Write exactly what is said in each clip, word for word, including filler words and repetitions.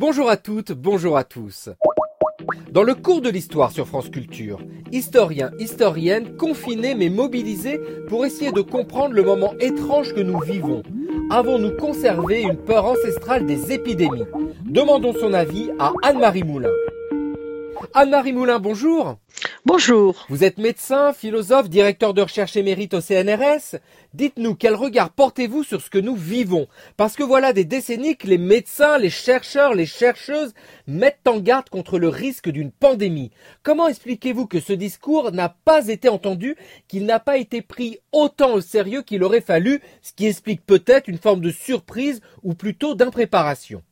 Bonjour à toutes, bonjour à tous. Dans le cours de l'histoire sur France Culture, historiens, historiennes, confinés mais mobilisés pour essayer de comprendre le moment étrange que nous vivons. Avons-nous conservé une peur ancestrale des épidémies? Demandons son avis à Anne-Marie Moulin. Anne-Marie Moulin, bonjour. Bonjour. Vous êtes médecin, philosophe, directeur de recherche émérite au C N R S. Dites-nous, quel regard portez-vous sur ce que nous vivons? Parce que voilà des décennies que les médecins, les chercheurs, les chercheuses mettent en garde contre le risque d'une pandémie. Comment expliquez-vous que ce discours n'a pas été entendu, qu'il n'a pas été pris autant au sérieux qu'il aurait fallu, ce qui explique peut-être une forme de surprise ou plutôt d'impréparation?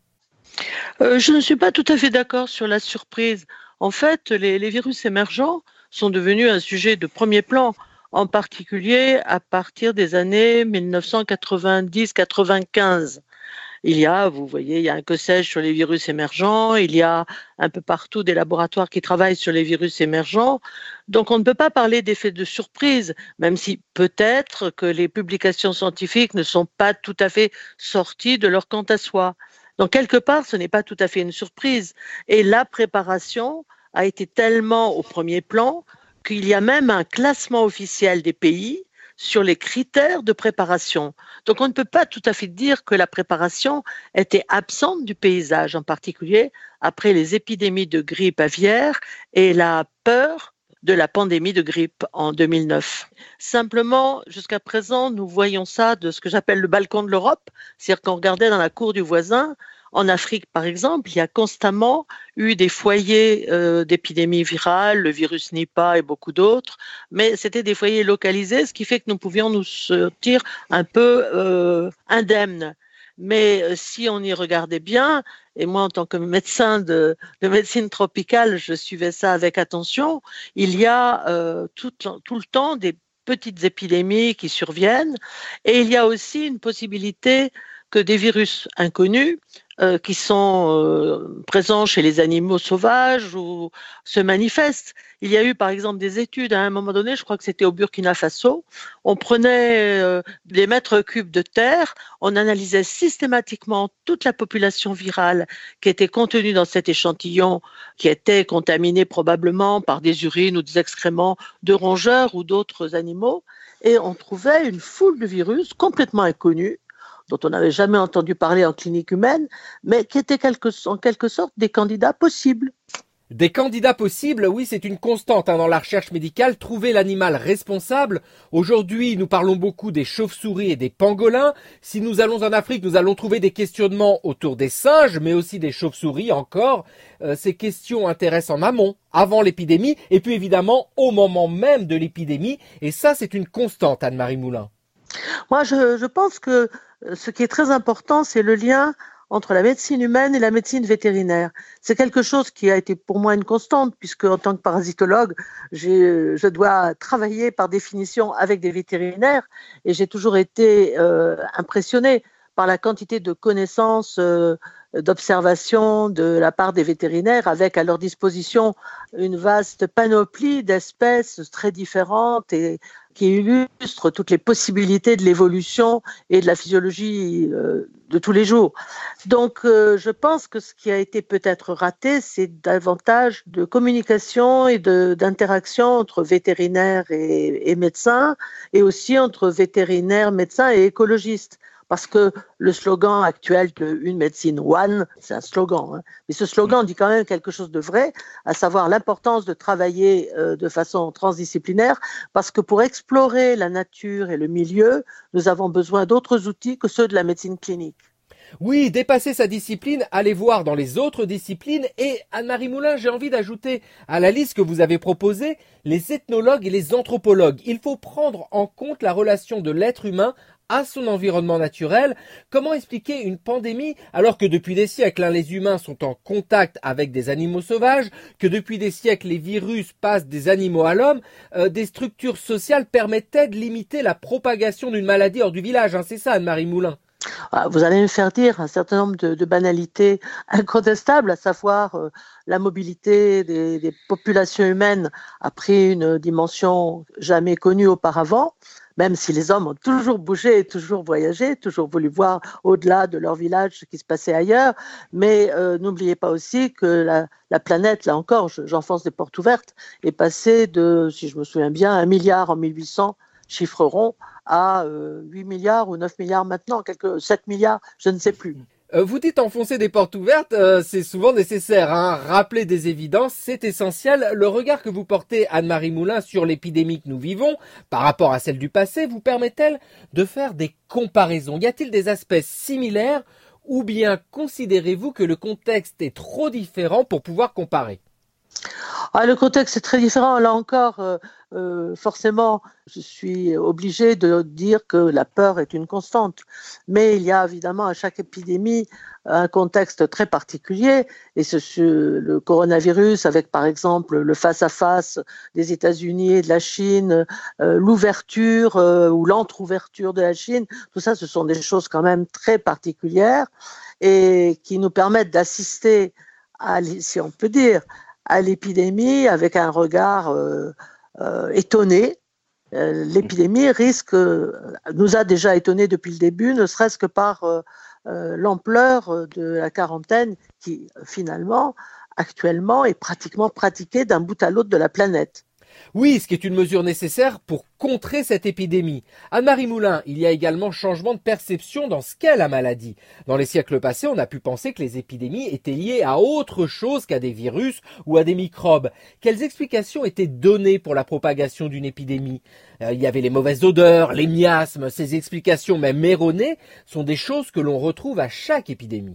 Euh, je ne suis pas tout à fait d'accord sur la surprise. En fait, les, les virus émergents sont devenus un sujet de premier plan, en particulier à partir des années mille neuf cent quatre-vingt-dix quatre-vingt-quinze. Il y a, vous voyez, il y a un que sais-je sur les virus émergents, il y a un peu partout des laboratoires qui travaillent sur les virus émergents. Donc on ne peut pas parler d'effet de surprise, même si peut-être que les publications scientifiques ne sont pas tout à fait sorties de leur quant à soi. Donc quelque part, ce n'est pas tout à fait une surprise. Et la préparation a été tellement au premier plan qu'il y a même un classement officiel des pays sur les critères de préparation. Donc on ne peut pas tout à fait dire que la préparation était absente du paysage, en particulier après les épidémies de grippe aviaire et la peur de la pandémie de grippe en deux mille neuf. Simplement, jusqu'à présent, nous voyons ça de ce que j'appelle le balcon de l'Europe, c'est-à-dire qu'on regardait dans la cour du voisin. En Afrique, par exemple, il y a constamment eu des foyers euh, d'épidémies virales, le virus Nipah et beaucoup d'autres, mais c'était des foyers localisés, ce qui fait que nous pouvions nous sentir un peu euh, indemnes. Mais euh, si on y regardait bien, et moi en tant que médecin de, de médecine tropicale, je suivais ça avec attention, il y a euh, tout, tout le temps des petites épidémies qui surviennent, et il y a aussi une possibilité que des virus inconnus euh, qui sont euh, présents chez les animaux sauvages ou se manifestent. Il y a eu par exemple des études à un moment donné, je crois que c'était au Burkina Faso, on prenait euh, des mètres cubes de terre, on analysait systématiquement toute la population virale qui était contenue dans cet échantillon, qui était contaminé probablement par des urines ou des excréments de rongeurs ou d'autres animaux, et on trouvait une foule de virus complètement inconnus, dont on n'avait jamais entendu parler en clinique humaine, mais qui étaient quelque, en quelque sorte des candidats possibles. Des candidats possibles, oui, c'est une constante hein, dans la recherche médicale, trouver l'animal responsable. Aujourd'hui, nous parlons beaucoup des chauves-souris et des pangolins. Si nous allons en Afrique, nous allons trouver des questionnements autour des singes, mais aussi des chauves-souris encore. Euh, ces questions intéressent en amont, avant l'épidémie, et puis évidemment au moment même de l'épidémie. Et ça, c'est une constante, Anne-Marie Moulin. Moi, je, je pense que ce qui est très important, c'est le lien entre la médecine humaine et la médecine vétérinaire. C'est quelque chose qui a été pour moi une constante, puisque en tant que parasitologue, j'ai, je dois travailler par définition avec des vétérinaires, et j'ai toujours été euh, impressionnée par la quantité de connaissances, euh, d'observations de la part des vétérinaires, avec à leur disposition une vaste panoplie d'espèces très différentes et qui illustrent toutes les possibilités de l'évolution et de la physiologie euh, de tous les jours. Donc, euh, je pense que ce qui a été peut-être raté, c'est davantage de communication et de, d'interaction entre vétérinaires et, et médecins, et aussi entre vétérinaires, médecins et écologistes. Parce que le slogan actuel de Une médecine one, c'est un slogan, hein, mais ce slogan dit quand même quelque chose de vrai, à savoir l'importance de travailler euh, de façon transdisciplinaire, parce que pour explorer la nature et le milieu, nous avons besoin d'autres outils que ceux de la médecine clinique. Oui, dépasser sa discipline, aller voir dans les autres disciplines. Et Anne-Marie Moulin, j'ai envie d'ajouter à la liste que vous avez proposée les ethnologues et les anthropologues. Il faut prendre en compte la relation de l'être humain à son environnement naturel. Comment expliquer une pandémie alors que depuis des siècles, hein, les humains sont en contact avec des animaux sauvages, que depuis des siècles, les virus passent des animaux à l'homme, euh, des structures sociales permettaient de limiter la propagation d'une maladie hors du village. Hein, c'est ça, Anne-Marie Moulin. Vous allez me faire dire un certain nombre de, de banalités incontestables, à savoir euh, la mobilité des, des populations humaines a pris une dimension jamais connue auparavant. même si les hommes ont toujours bougé, toujours voyagé, toujours voulu voir au-delà de leur village ce qui se passait ailleurs. Mais euh, n'oubliez pas aussi que la, la planète, là encore, j'enfonce des portes ouvertes, est passée de, si je me souviens bien, un milliard en mille huit cents, chiffre rond, à euh, huit milliards ou neuf milliards maintenant, quelques sept milliards, je ne sais plus. Euh, vous dites enfoncer des portes ouvertes, euh, c'est souvent nécessaire. Hein. Rappeler des évidences, c'est essentiel. Le regard que vous portez, Anne-Marie Moulin, sur l'épidémie que nous vivons, par rapport à celle du passé, vous permet-elle de faire des comparaisons? Y a-t-il des aspects similaires ou bien considérez-vous que le contexte est trop différent pour pouvoir comparer? Ah, le contexte est très différent. Là encore, euh, euh, forcément, je suis obligée de dire que la peur est une constante. Mais il y a évidemment à chaque épidémie un contexte très particulier. Et ce, ce, le coronavirus, avec par exemple le face-à-face des États-Unis et de la Chine, euh, l'ouverture euh, ou l'entre-ouverture de la Chine, tout ça, ce sont des choses quand même très particulières et qui nous permettent d'assister à, si on peut dire, à l'épidémie avec un regard euh, euh, étonné. Euh, l'épidémie risque, euh, nous a déjà étonnés depuis le début, ne serait-ce que par euh, euh, l'ampleur de la quarantaine qui, finalement, actuellement, est pratiquement pratiquée d'un bout à l'autre de la planète. Oui, ce qui est une mesure nécessaire pour contrer cette épidémie. Anne-Marie Moulin, il y a également changement de perception dans ce qu'est la maladie. Dans les siècles passés, on a pu penser que les épidémies étaient liées à autre chose qu'à des virus ou à des microbes. Quelles explications étaient données pour la propagation d'une épidémie? euh, Il y avait les mauvaises odeurs, les miasmes. Ces explications, même erronées, sont des choses que l'on retrouve à chaque épidémie.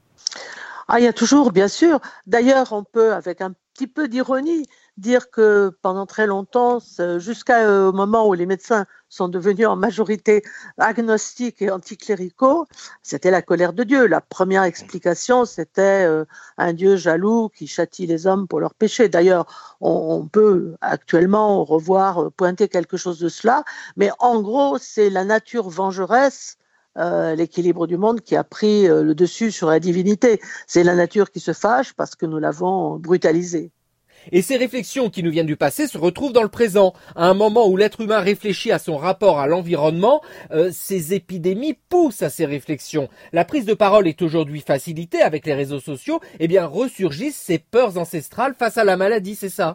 Ah, il y a toujours, bien sûr. D'ailleurs, on peut, avec un petit peu d'ironie, dire que pendant très longtemps, jusqu'au moment où les médecins sont devenus en majorité agnostiques et anticléricaux, c'était la colère de Dieu. La première explication, c'était euh, un Dieu jaloux qui châtie les hommes pour leurs péchés. D'ailleurs, on, on peut actuellement revoir pointer quelque chose de cela, mais en gros, c'est la nature vengeresse, Euh, l'équilibre du monde qui a pris euh, le dessus sur la divinité. C'est la nature qui se fâche parce que nous l'avons brutalisée. Et ces réflexions qui nous viennent du passé se retrouvent dans le présent. À un moment où l'être humain réfléchit à son rapport à l'environnement, euh, ces épidémies poussent à ces réflexions. La prise de parole est aujourd'hui facilitée avec les réseaux sociaux. Eh bien, ressurgissent ces peurs ancestrales face à la maladie, c'est ça?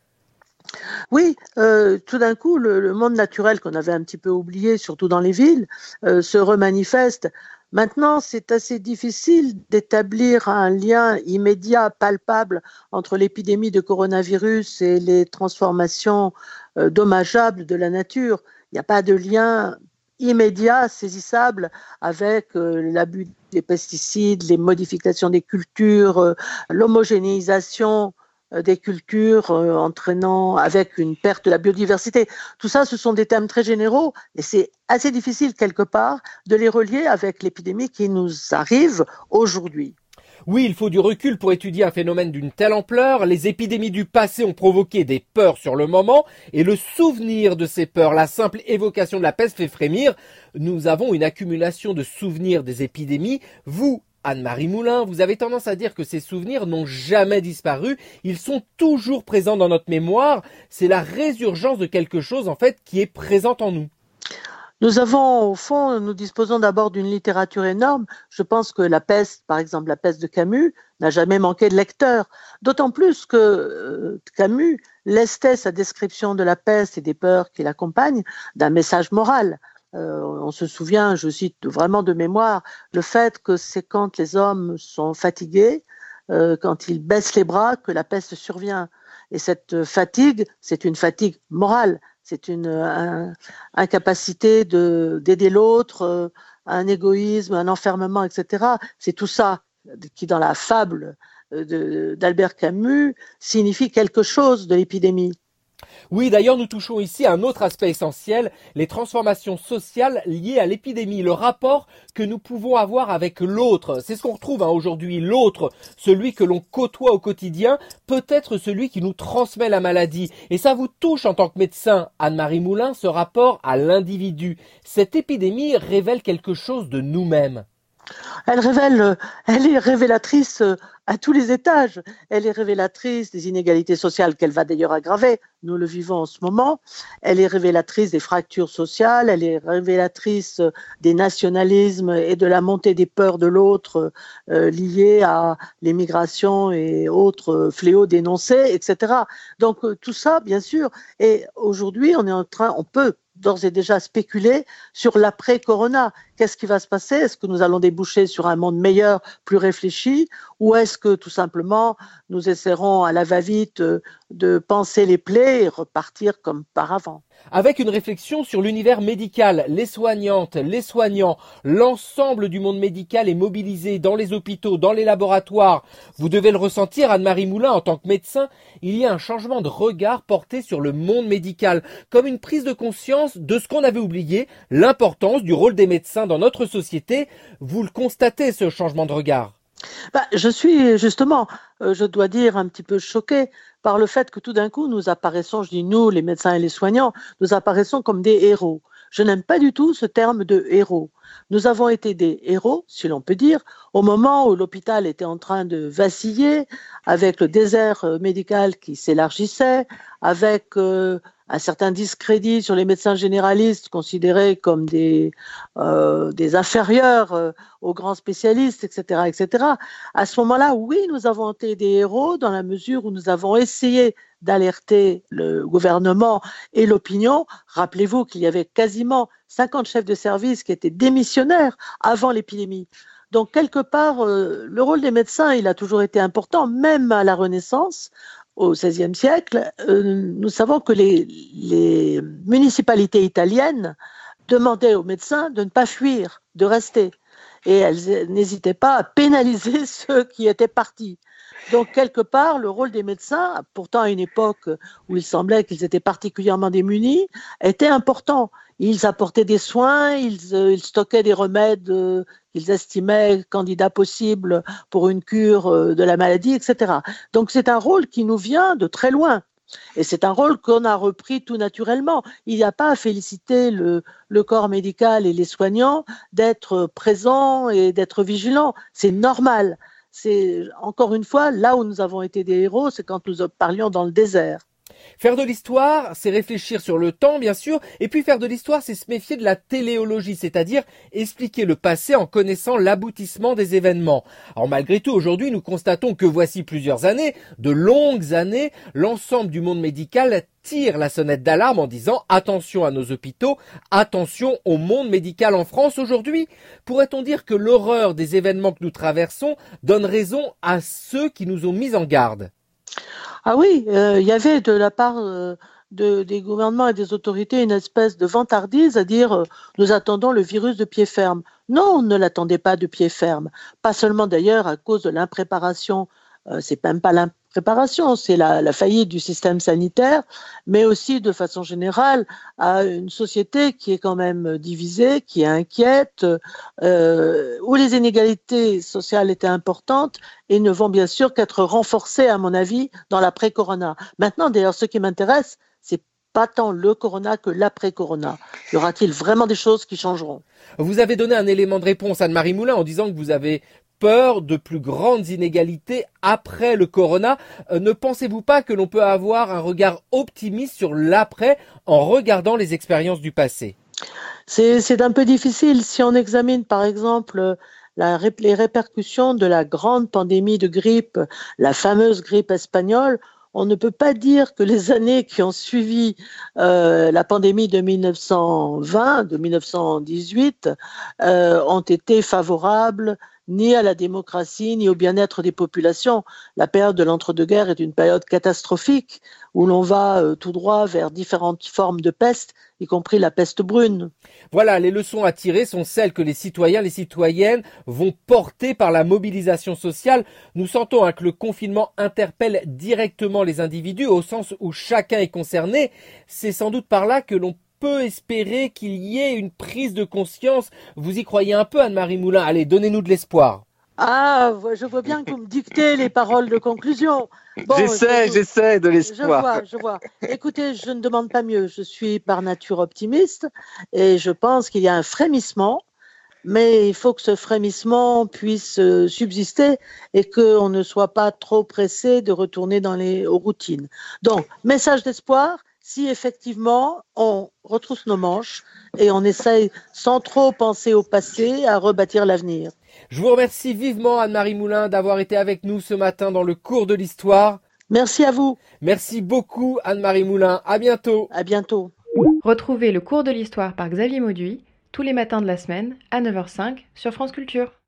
Oui, euh, tout d'un coup, le, le monde naturel qu'on avait un petit peu oublié, surtout dans les villes, euh, se remanifeste. Maintenant, c'est assez difficile d'établir un lien immédiat, palpable, entre l'épidémie de coronavirus et les transformations euh, dommageables de la nature. Il n'y a pas de lien immédiat, saisissable, avec euh, l'abus des pesticides, les modifications des cultures, euh, l'homogénéisation des cultures euh, entraînant avec une perte de la biodiversité. Tout ça, ce sont des thèmes très généraux et c'est assez difficile quelque part de les relier avec l'épidémie qui nous arrive aujourd'hui. Oui, il faut du recul pour étudier un phénomène d'une telle ampleur. Les épidémies du passé ont provoqué des peurs sur le moment et le souvenir de ces peurs, la simple évocation de la peste fait frémir. Nous avons une accumulation de souvenirs des épidémies. Vous, Anne-Marie Moulin, vous avez tendance à dire que ces souvenirs n'ont jamais disparu, ils sont toujours présents dans notre mémoire, c'est la résurgence de quelque chose en fait qui est présent en nous. Nous avons, au fond, nous disposons d'abord d'une littérature énorme. Je pense que la peste, par exemple la peste de Camus, n'a jamais manqué de lecteurs. D'autant plus que euh, Camus lestait sa description de la peste et des peurs qui l'accompagnent d'un message moral. Euh, on se souvient, je cite vraiment de mémoire, le fait que c'est quand les hommes sont fatigués, euh, quand ils baissent les bras, que la peste survient. Et cette fatigue, c'est une fatigue morale, c'est une un, incapacité de, d'aider l'autre, euh, un égoïsme, un enfermement, et cetera. C'est tout ça qui, dans la fable de, d'Albert Camus, signifie quelque chose de l'épidémie. Oui, d'ailleurs, nous touchons ici à un autre aspect essentiel, les transformations sociales liées à l'épidémie, le rapport que nous pouvons avoir avec l'autre. C'est ce qu'on retrouve hein, aujourd'hui, l'autre, celui que l'on côtoie au quotidien, peut-être celui qui nous transmet la maladie. Et ça vous touche en tant que médecin, Anne-Marie Moulin, ce rapport à l'individu. Cette épidémie révèle quelque chose de nous-mêmes. Elle révèle, elle est révélatrice à tous les étages. Elle est révélatrice des inégalités sociales qu'elle va d'ailleurs aggraver. Nous le vivons en ce moment. Elle est révélatrice des fractures sociales. Elle est révélatrice des nationalismes et de la montée des peurs de l'autre euh, liées à l'immigration et autres fléaux dénoncés, et cetera. Donc euh, tout ça, bien sûr. Et aujourd'hui, on est en train, on peut d'ores et déjà spéculer sur l'après-corona. Qu'est-ce qui va se passer? Est-ce que nous allons déboucher sur un monde meilleur, plus réfléchi, ou est-ce que tout simplement nous essaierons à la va-vite de panser les plaies et repartir comme par avant? Avec une réflexion sur l'univers médical, les soignantes, les soignants, l'ensemble du monde médical est mobilisé dans les hôpitaux, dans les laboratoires. Vous devez le ressentir, Anne-Marie Moulin, en tant que médecin, il y a un changement de regard porté sur le monde médical, comme une prise de conscience de ce qu'on avait oublié, l'importance du rôle des médecins dans notre société. Vous le constatez, ce changement de regard? Bah, je suis justement, euh, je dois dire, un petit peu choquée par le fait que tout d'un coup, nous apparaissons, je dis nous, les médecins et les soignants, nous apparaissons comme des héros. Je n'aime pas du tout ce terme de héros. Nous avons été des héros, si l'on peut dire, au moment où l'hôpital était en train de vaciller, avec le désert médical qui s'élargissait, avec euh, un certain discrédit sur les médecins généralistes considérés comme des, euh, des inférieurs euh, aux grands spécialistes, et cetera, et cetera. À ce moment-là, oui, nous avons été des héros dans la mesure où nous avons essayé d'alerter le gouvernement et l'opinion. Rappelez-vous qu'il y avait quasiment cinquante chefs de service qui étaient démissionnaires avant l'épidémie. Donc, quelque part, euh, le rôle des médecins, il a toujours été important, même à la Renaissance, au seizième siècle. Euh, nous savons que les, les municipalités italiennes demandaient aux médecins de ne pas fuir, de rester. Et elles n'hésitaient pas à pénaliser ceux qui étaient partis. Donc, quelque part, le rôle des médecins, pourtant à une époque où il semblait qu'ils étaient particulièrement démunis, était important. Ils apportaient des soins, ils, euh, ils stockaient des remèdes euh, qu'ils estimaient candidats possibles pour une cure euh, de la maladie, et cetera. Donc, c'est un rôle qui nous vient de très loin. Et c'est un rôle qu'on a repris tout naturellement. Il n'y a pas à féliciter le, le corps médical et les soignants d'être présents et d'être vigilants. C'est normal. C'est, encore une fois, là où nous avons été des héros, c'est quand nous parlions dans le désert. Faire de l'histoire, c'est réfléchir sur le temps, bien sûr, et puis faire de l'histoire, c'est se méfier de la téléologie, c'est-à-dire expliquer le passé en connaissant l'aboutissement des événements. Alors malgré tout, aujourd'hui, nous constatons que voici plusieurs années, de longues années, l'ensemble du monde médical tire la sonnette d'alarme en disant attention à nos hôpitaux, attention au monde médical en France aujourd'hui. Pourrait-on dire que l'horreur des événements que nous traversons donne raison à ceux qui nous ont mis en garde? Ah oui, euh, il y avait de la part euh, de, des gouvernements et des autorités une espèce de vantardise à dire euh, nous attendons le virus de pied ferme. Non, on ne l'attendait pas de pied ferme. Pas seulement d'ailleurs à cause de l'impréparation, euh, c'est même pas l'impréparation, c'est la, la faillite du système sanitaire, mais aussi de façon générale à une société qui est quand même divisée, qui est inquiète, euh, où les inégalités sociales étaient importantes et ne vont bien sûr qu'être renforcées, à mon avis, dans l'après-corona. Maintenant, d'ailleurs, ce qui m'intéresse, c'est pas tant le corona que l'après-corona. Y aura-t-il vraiment des choses qui changeront? Vous avez donné un élément de réponse, Anne-Marie Moulin, en disant que vous avez peur de plus grandes inégalités après le corona. Euh, ne pensez-vous pas que l'on peut avoir un regard optimiste sur l'après en regardant les expériences du passé? C'est, c'est un peu difficile. Si on examine, par exemple, la, les répercussions de la grande pandémie de grippe, la fameuse grippe espagnole, on ne peut pas dire que les années qui ont suivi euh, la pandémie de mille neuf cent vingt, de mille neuf cent dix-huit, euh, ont été favorables ni à la démocratie, ni au bien-être des populations. La période de l'entre-deux-guerres est une période catastrophique où l'on va euh, tout droit vers différentes formes de peste, y compris la peste brune. Voilà, les leçons à tirer sont celles que les citoyens, les citoyennes vont porter par la mobilisation sociale. Nous sentons hein, que le confinement interpelle directement les individus au sens où chacun est concerné. C'est sans doute par là que l'on peut espérer qu'il y ait une prise de conscience. Vous y croyez un peu, Anne-Marie Moulin? Allez, donnez-nous de l'espoir. Ah, je vois bien que vous me dictez les paroles de conclusion. Bon, j'essaie, je, j'essaie de l'espoir. Je vois, je vois. Écoutez, je ne demande pas mieux. Je suis par nature optimiste et je pense qu'il y a un frémissement mais il faut que ce frémissement puisse euh, subsister et qu'on ne soit pas trop pressé de retourner dans les aux routines. Donc, message d'espoir, si effectivement on retrousse nos manches et on essaye sans trop penser au passé à rebâtir l'avenir. Je vous remercie vivement Anne-Marie Moulin d'avoir été avec nous ce matin dans le cours de l'histoire. Merci à vous. Merci beaucoup Anne-Marie Moulin, à bientôt. À bientôt. Retrouvez le cours de l'histoire par Xavier Mauduit tous les matins de la semaine à neuf heures cinq sur France Culture.